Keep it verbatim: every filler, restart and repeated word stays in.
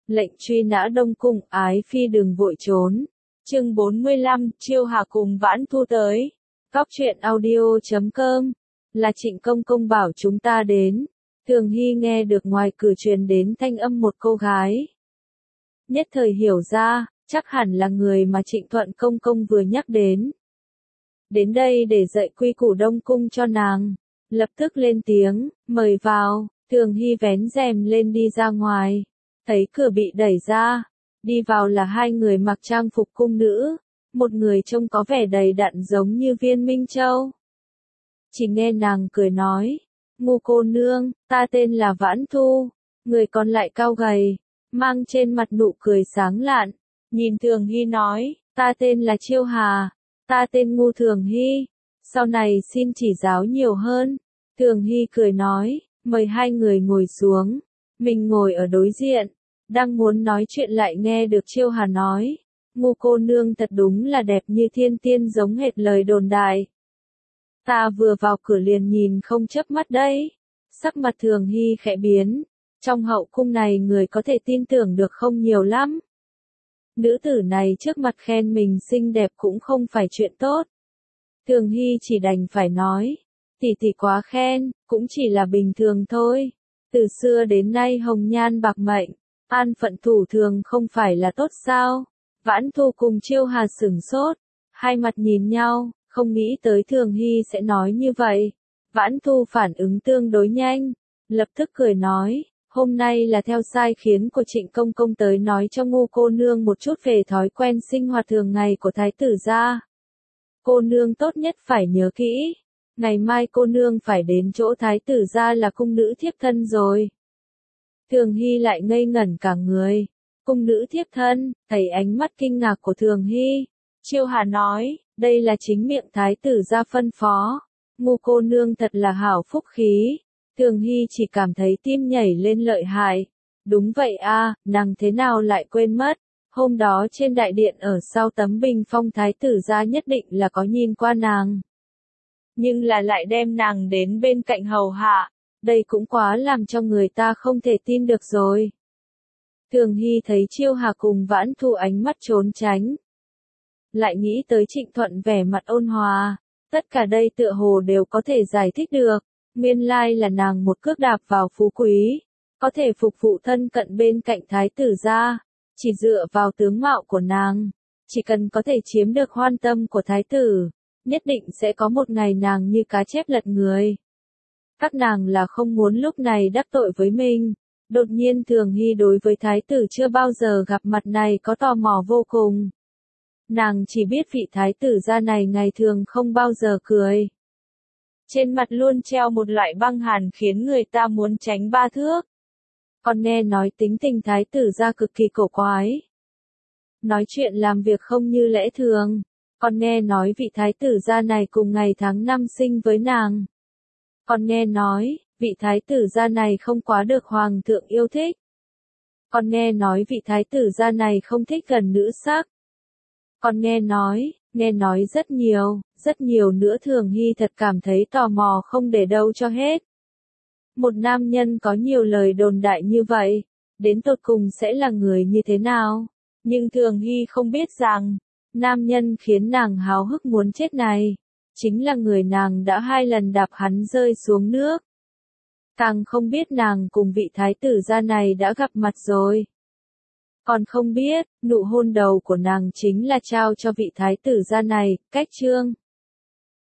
Lệnh truy nã Đông Cung, ái phi đừng vội trốn. Chương bốn mươi lăm, Chiêu Hà cùng Vãn Thu tới. Góc truyện audio chấm com. Là Trịnh Công Công bảo chúng ta đến. Thường Hy nghe được ngoài cửa truyền đến thanh âm một cô gái. Nhất thời hiểu ra, chắc hẳn là người mà Trịnh Thuận Công Công vừa nhắc đến. Đến đây để dạy quy củ Đông Cung cho nàng. Lập tức lên tiếng, mời vào. Thường Hy vén rèm lên đi ra ngoài. Thấy cửa bị đẩy ra. Đi vào là hai người mặc trang phục cung nữ. Một người trông có vẻ đầy đặn giống như Viên Minh Châu. Chỉ nghe nàng cười nói. Ngu cô nương, ta tên là Vãn Thu. Người còn lại cao gầy. Mang trên mặt nụ cười sáng lạn. Nhìn Thường Hy nói, ta tên là Chiêu Hà. Ta tên Ngu Thường Hy. Sau này xin chỉ giáo nhiều hơn. Thường Hy cười nói, mời hai người ngồi xuống. Mình ngồi ở đối diện. Đang muốn nói chuyện lại nghe được Chiêu Hà nói. Ngu cô nương thật đúng là đẹp như thiên tiên giống hệt lời đồn đại. Ta vừa vào cửa liền nhìn không chớp mắt đấy. Sắc mặt Thường Hy khẽ biến. Trong hậu cung này người có thể tin tưởng được không nhiều lắm. Nữ tử này trước mặt khen mình xinh đẹp cũng không phải chuyện tốt. Thường Hy chỉ đành phải nói. Tỷ tỷ quá khen, cũng chỉ là bình thường thôi. Từ xưa đến nay hồng nhan bạc mệnh. An phận thủ thường không phải là tốt sao? Vãn Thu cùng Chiêu Hà sửng sốt. Hai mặt nhìn nhau, không nghĩ tới Thường Hy sẽ nói như vậy. Vãn Thu phản ứng tương đối nhanh. Lập tức cười nói. Hôm nay là theo sai khiến của Trịnh Công Công tới nói cho Ngu cô nương một chút về thói quen sinh hoạt thường ngày của thái tử gia. Cô nương tốt nhất phải nhớ kỹ. Ngày mai cô nương phải đến chỗ thái tử gia là cung nữ thiếp thân rồi. Thường Hy lại ngây ngẩn cả người. Cung nữ thiếp thân, thấy ánh mắt kinh ngạc của Thường Hy. Chiêu Hà nói, đây là chính miệng thái tử gia phân phó. Ngu cô nương thật là hảo phúc khí. Thường Hy chỉ cảm thấy tim nhảy lên lợi hại. Đúng vậy a, nàng thế nào lại quên mất. Hôm đó trên đại điện ở sau tấm bình phong thái tử gia nhất định là có nhìn qua nàng. Nhưng là lại đem nàng đến bên cạnh hầu hạ. Đây cũng quá làm cho người ta không thể tin được rồi. Thường Hy thấy Chiêu Hà cùng Vãn Thu ánh mắt trốn tránh. Lại nghĩ tới Trịnh Thuận vẻ mặt ôn hòa. Tất cả đây tựa hồ đều có thể giải thích được. Nguyên lai là nàng một cước đạp vào phú quý. Có thể phục vụ thân cận bên cạnh thái tử gia. Chỉ dựa vào tướng mạo của nàng. Chỉ cần có thể chiếm được hoan tâm của thái tử. Nhất định sẽ có một ngày nàng như cá chép lật người. Các nàng là không muốn lúc này đắc tội với mình. Đột nhiên Thường Hy đối với thái tử chưa bao giờ gặp mặt này có tò mò vô cùng. Nàng chỉ biết vị thái tử gia này ngày thường không bao giờ cười. Trên mặt luôn treo một loại băng hàn khiến người ta muốn tránh ba thước. Còn nghe nói tính tình thái tử gia cực kỳ cổ quái. Nói chuyện làm việc không như lẽ thường. Còn nghe nói vị thái tử gia này cùng ngày tháng năm sinh với nàng. Còn nghe nói, vị thái tử gia này không quá được hoàng thượng yêu thích. Còn nghe nói vị thái tử gia này không thích gần nữ sắc. Còn nghe nói, nghe nói rất nhiều, rất nhiều nữa. Thường Hy thật cảm thấy tò mò không để đâu cho hết. Một nam nhân có nhiều lời đồn đại như vậy, đến tột cùng sẽ là người như thế nào? Nhưng Thường Hy không biết rằng, nam nhân khiến nàng háo hức muốn chết này, chính là người nàng đã hai lần đạp hắn rơi xuống nước. Càng không biết nàng cùng vị thái tử gia này đã gặp mặt rồi. Còn không biết, nụ hôn đầu của nàng chính là trao cho vị thái tử gia này, cách chương.